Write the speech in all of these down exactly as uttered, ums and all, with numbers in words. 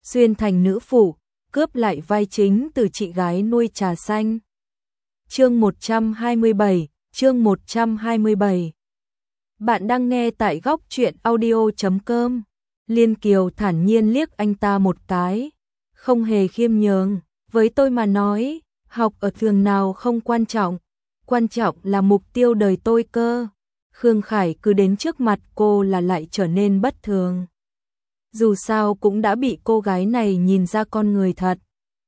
xuyên thành nữ phụ, cướp lại vai chính từ chị gái nuôi trà xanh. Chương một trăm hai mươi bảy, chương một trăm hai mươi bảy. Bạn đang nghe tại góc truyện audio chấm com. Liên Kiều thản nhiên liếc anh ta một cái, không hề khiêm nhường, với tôi mà nói, học ở trường nào không quan trọng, quan trọng là mục tiêu đời tôi cơ. Khương Khải cứ đến trước mặt cô là lại trở nên bất thường. Dù sao cũng đã bị cô gái này nhìn ra con người thật.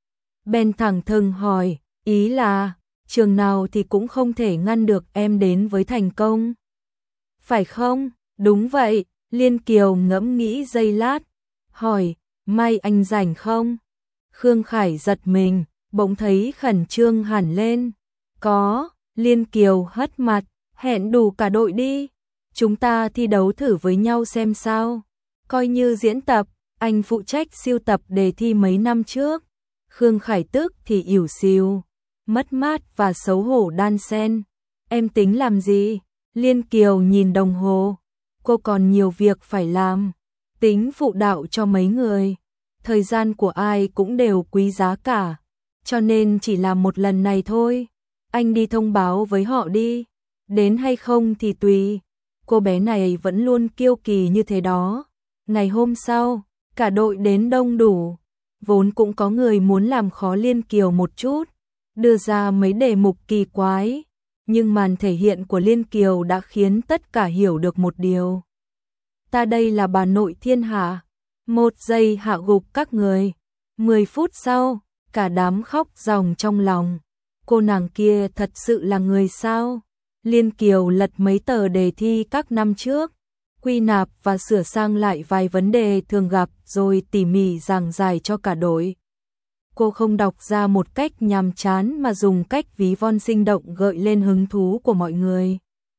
Ben thẳng thừng hỏi, ý là, trường nào thì cũng không thể ngăn được em đến với thành công. Phải không? Đúng vậy, Liên Kiều ngẫm nghĩ giây lát, hỏi, mai anh rảnh không? Khương Khải giật mình, bỗng thấy khẩn trương hẳn lên. Có, Liên Kiều hất mặt, hẹn đủ cả đội đi. Chúng ta thi đấu thử với nhau xem sao. Coi như diễn tập, anh phụ trách siêu tập đề thi mấy năm trước. Khương Khải tức thì ỉu xìu, mất mát và xấu hổ đan xen. Em tính làm gì? Liên Kiều nhìn đồng hồ. Cô còn nhiều việc phải làm. Tính phụ đạo cho mấy người. Thời gian của ai cũng đều quý giá cả. Cho nên chỉ làm một lần này thôi. Anh đi thông báo với họ đi. Đến hay không thì tùy. Cô bé này vẫn luôn kiêu kỳ như thế đó. Ngày hôm sau, cả đội đến đông đủ. Vốn cũng có người muốn làm khó Liên Kiều một chút, đưa ra mấy đề mục kỳ quái, nhưng màn thể hiện của Liên Kiều đã khiến tất cả hiểu được một điều. Ta đây là bà nội thiên hạ, một giây hạ gục các người. Mười phút sau, cả đám khóc ròng trong lòng. Cô nàng kia thật sự là người sao? Liên Kiều lật mấy tờ đề thi các năm trước, quy nạp và sửa sang lại vài vấn đề thường gặp rồi tỉ mỉ giảng giải cho cả đội. Cô không đọc ra một cách nhàm chán mà dùng cách ví von sinh động gợi lên hứng thú của mọi người.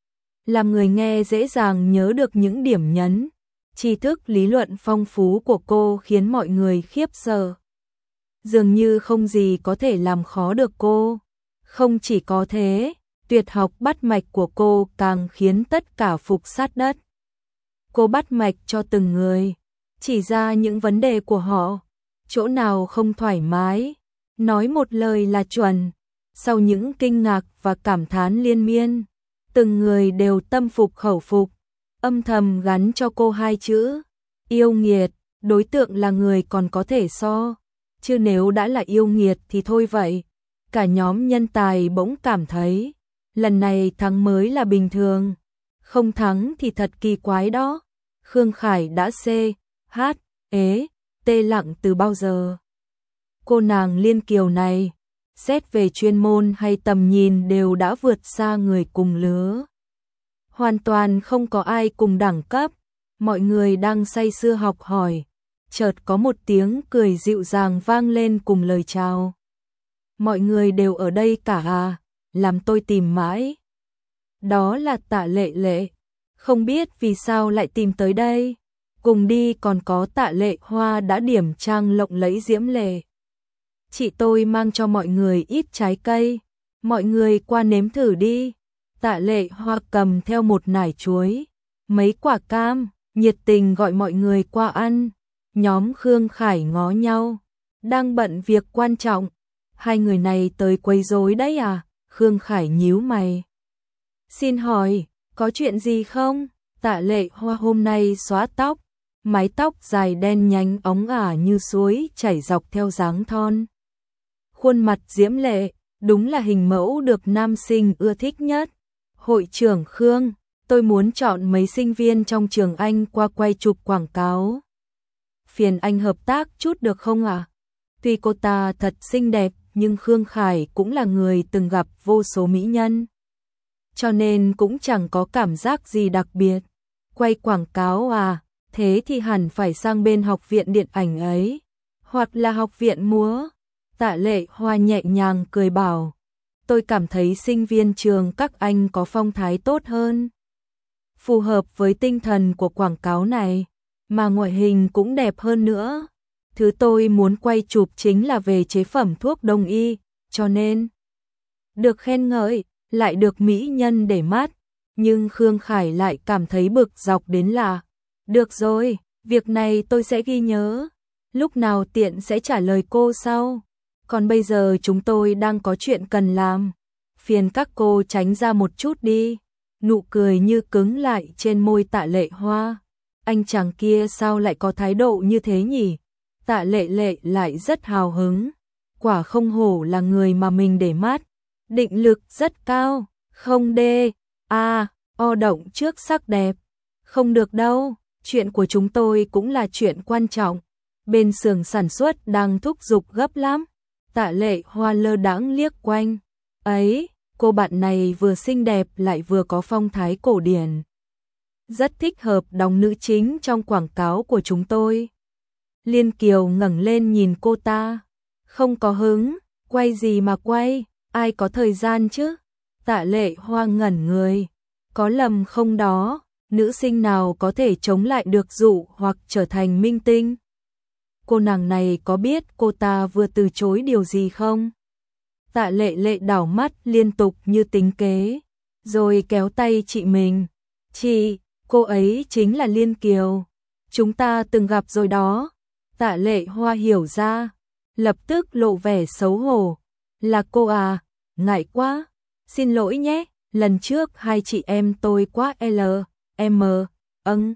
Làm người nghe dễ dàng nhớ được những điểm nhấn, tri thức lý luận phong phú của cô khiến mọi người khiếp sợ. Dường như không gì có thể làm khó được cô. Không chỉ có thế, tuyệt học bắt mạch của cô càng khiến tất cả phục sát đất. Cô bắt mạch cho từng người, chỉ ra những vấn đề của họ, chỗ nào không thoải mái, nói một lời là chuẩn. Sau những kinh ngạc và cảm thán liên miên, từng người đều tâm phục khẩu phục, âm thầm gắn cho cô hai chữ, yêu nghiệt. Đối tượng là người còn có thể so, chứ nếu đã là yêu nghiệt thì thôi vậy. Cả nhóm nhân tài bỗng cảm thấy, lần này thắng mới là bình thường, không thắng thì thật kỳ quái đó. Khương Khải đã C, H, ế, tê lặng từ bao giờ. Cô nàng Liên Kiều này, xét về chuyên môn hay tầm nhìn đều đã vượt xa người cùng lứa. Hoàn toàn không có ai cùng đẳng cấp, mọi người đang say sưa học hỏi. Chợt có một tiếng cười dịu dàng vang lên cùng lời chào. Mọi người đều ở đây cả à, làm tôi tìm mãi. Đó là Tạ Lệ Lệ. Không biết vì sao lại tìm tới đây. Cùng đi còn có Tạ Lệ Hoa đã điểm trang lộng lẫy diễm lệ. Chị tôi mang cho mọi người ít trái cây, mọi người qua nếm thử đi. Tạ Lệ Hoa cầm theo một nải chuối, mấy quả cam, nhiệt tình gọi mọi người qua ăn. Nhóm Khương Khải ngó nhau, đang bận việc quan trọng. Hai người này tới quấy rối đấy à? Khương Khải nhíu mày. Xin hỏi, có chuyện gì không? Tạ Lệ Hoa hôm nay xóa tóc, mái tóc dài đen nhánh óng ả như suối chảy dọc theo dáng thon. Khuôn mặt diễm lệ, đúng là hình mẫu được nam sinh ưa thích nhất. Hội trưởng Khương, tôi muốn chọn mấy sinh viên trong trường anh qua quay chụp quảng cáo. Phiền anh hợp tác chút được không ạ? À? Tuy cô ta thật xinh đẹp, nhưng Khương Khải cũng là người từng gặp vô số mỹ nhân, cho nên cũng chẳng có cảm giác gì đặc biệt. Quay quảng cáo à, thế thì hẳn phải sang bên học viện điện ảnh ấy, hoặc là học viện múa. Tạ Lệ Hoa nhẹ nhàng cười bảo, tôi cảm thấy sinh viên trường các anh có phong thái tốt hơn, phù hợp với tinh thần của quảng cáo này, mà ngoại hình cũng đẹp hơn nữa. Thứ tôi muốn quay chụp chính là về chế phẩm thuốc đông y, cho nên được khen ngợi, lại được mỹ nhân để mắt. Nhưng Khương Khải lại cảm thấy bực dọc đến lạ. Được rồi, việc này tôi sẽ ghi nhớ. lúc nào tiện sẽ trả lời cô sau. Còn bây giờ chúng tôi đang có chuyện cần làm. Phiền các cô tránh ra một chút đi. Nụ cười như cứng lại trên môi Tạ Lệ Hoa. Anh chàng kia sao lại có thái độ như thế nhỉ? Tạ Lệ Lệ lại rất hào hứng. Quả không hổ là người mà mình để mắt. Định lực rất cao. Không đê. À, o động trước sắc đẹp. Không được đâu. Chuyện của chúng tôi cũng là chuyện quan trọng. Bên xưởng sản xuất đang thúc giục gấp lắm. Tạ Lệ Hoa lơ đãng liếc quanh. Ấy, cô bạn này vừa xinh đẹp lại vừa có phong thái cổ điển. Rất thích hợp đóng nữ chính trong quảng cáo của chúng tôi. Liên Kiều ngẩng lên nhìn cô ta. Không có hứng, quay gì mà quay, ai có thời gian chứ? Tạ Lệ Hoa ngẩn người. Có lầm không đó, nữ sinh nào có thể chống lại được dụ hoặc trở thành minh tinh? Cô nàng này có biết cô ta vừa từ chối điều gì không? Tạ Lệ Lệ đảo mắt liên tục như tính kế, rồi kéo tay chị mình. Chị, cô ấy chính là Liên Kiều. Chúng ta từng gặp rồi đó. Tạ Lệ Hoa hiểu ra, lập tức lộ vẻ xấu hổ. Là cô à, ngại quá. Xin lỗi nhé, lần trước hai chị em tôi quá L, M, âng.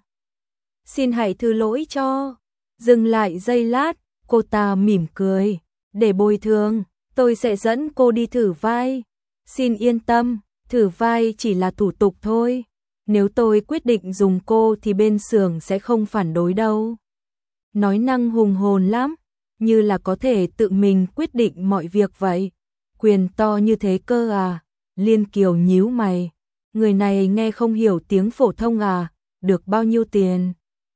Xin hãy thứ lỗi cho. Dừng lại giây lát, cô ta mỉm cười. Để bồi thường, tôi sẽ dẫn cô đi thử vai. Xin yên tâm, thử vai chỉ là thủ tục thôi. Nếu tôi quyết định dùng cô thì bên xưởng sẽ không phản đối đâu. Nói năng hùng hồn lắm, như là có thể tự mình quyết định mọi việc vậy. Quyền to như thế cơ à? Liên Kiều nhíu mày. Người này nghe không hiểu tiếng phổ thông à? Được bao nhiêu tiền?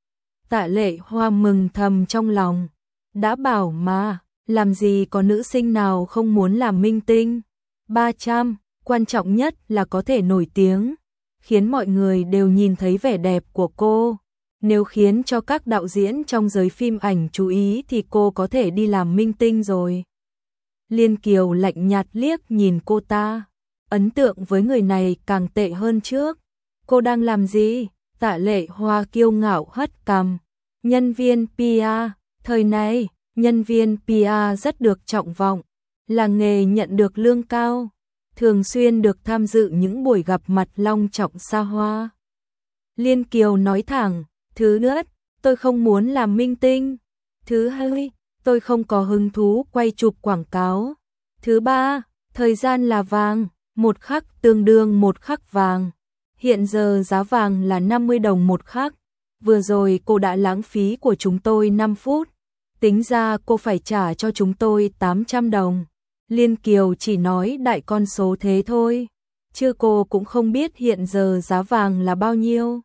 Tạ Lệ Hoa mừng thầm trong lòng. Đã bảo mà, làm gì có nữ sinh nào không muốn làm minh tinh. ba trăm, quan trọng nhất là có thể nổi tiếng, khiến mọi người đều nhìn thấy vẻ đẹp của cô. Nếu khiến cho các đạo diễn trong giới phim ảnh chú ý thì cô có thể đi làm minh tinh rồi. Liên Kiều lạnh nhạt liếc nhìn cô ta. Ấn tượng với người này càng tệ hơn trước. Cô đang làm gì? Tạ Lệ Hoa kiêu ngạo hất cằm. Nhân viên pê e, thời này, nhân viên pê e rất được trọng vọng, là nghề nhận được lương cao, thường xuyên được tham dự những buổi gặp mặt long trọng xa hoa. Liên Kiều nói thẳng, thứ nhất, tôi không muốn làm minh tinh. Thứ hai, tôi không có hứng thú quay chụp quảng cáo. Thứ ba, thời gian là vàng, một khắc tương đương một khắc vàng. Hiện giờ giá vàng là năm mươi đồng một khắc. Vừa rồi cô đã lãng phí của chúng tôi năm phút. Tính ra cô phải trả cho chúng tôi tám trăm đồng. Liên Kiều chỉ nói đại con số thế thôi. Chứ cô cũng không biết hiện giờ giá vàng là bao nhiêu.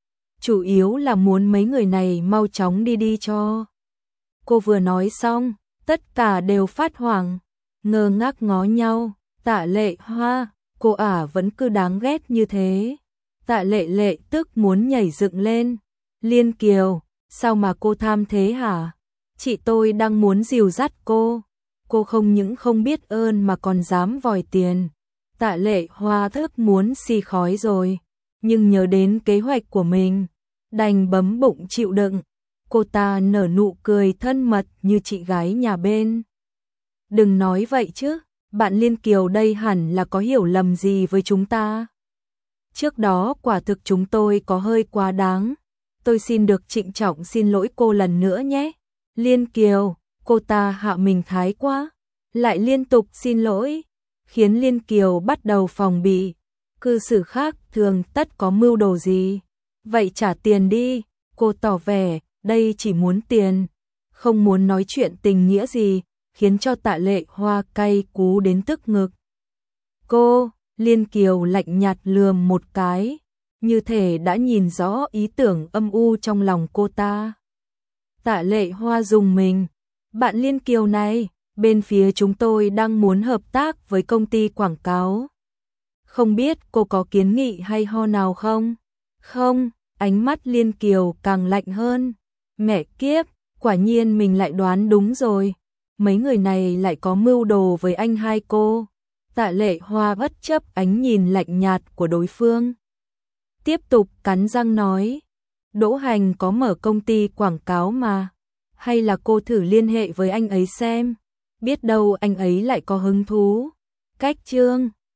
Chủ yếu là muốn mấy người này mau chóng đi đi cho. Cô vừa nói xong, tất cả đều phát hoảng, ngơ ngác ngó nhau. Tạ Lệ Hoa, cô ả vẫn cứ đáng ghét như thế. Tạ Lệ Lệ tức muốn nhảy dựng lên. Liên Kiều, sao mà cô tham thế hả? Chị tôi đang muốn dìu dắt cô. Cô không những không biết ơn mà còn dám vòi tiền. Tạ Lệ Hoa thức muốn xì khói rồi, nhưng nhớ đến kế hoạch của mình, đành bấm bụng chịu đựng. Cô ta nở nụ cười thân mật như chị gái nhà bên. Đừng nói vậy chứ, bạn Liên Kiều đây hẳn là có hiểu lầm gì với chúng ta. Trước đó quả thực chúng tôi có hơi quá đáng. Tôi xin được trịnh trọng xin lỗi cô lần nữa nhé. Liên Kiều, cô ta hạ mình thái quá, lại liên tục xin lỗi, khiến Liên Kiều bắt đầu phòng bị. Cư xử khác thường tất có mưu đồ gì. Vậy trả tiền đi, cô tỏ vẻ, đây chỉ muốn tiền, không muốn nói chuyện tình nghĩa gì, khiến cho Tạ Lệ Hoa cay cú đến tức ngực. Cô, Liên Kiều lạnh nhạt lườm một cái, như thể đã nhìn rõ ý tưởng âm u trong lòng cô ta. Tạ Lệ Hoa rùng mình. Bạn Liên Kiều này, bên phía chúng tôi đang muốn hợp tác với công ty quảng cáo. Không biết cô có kiến nghị hay ho nào không? Không, ánh mắt Liên Kiều càng lạnh hơn. Mẹ kiếp, quả nhiên mình lại đoán đúng rồi. Mấy người này lại có mưu đồ với anh hai cô. Tạ Lệ Hoa bất chấp ánh nhìn lạnh nhạt của đối phương. Tiếp tục cắn răng nói, Đỗ Hành có mở công ty quảng cáo mà. hay là cô thử liên hệ với anh ấy xem, biết đâu anh ấy lại có hứng thú. Cách chương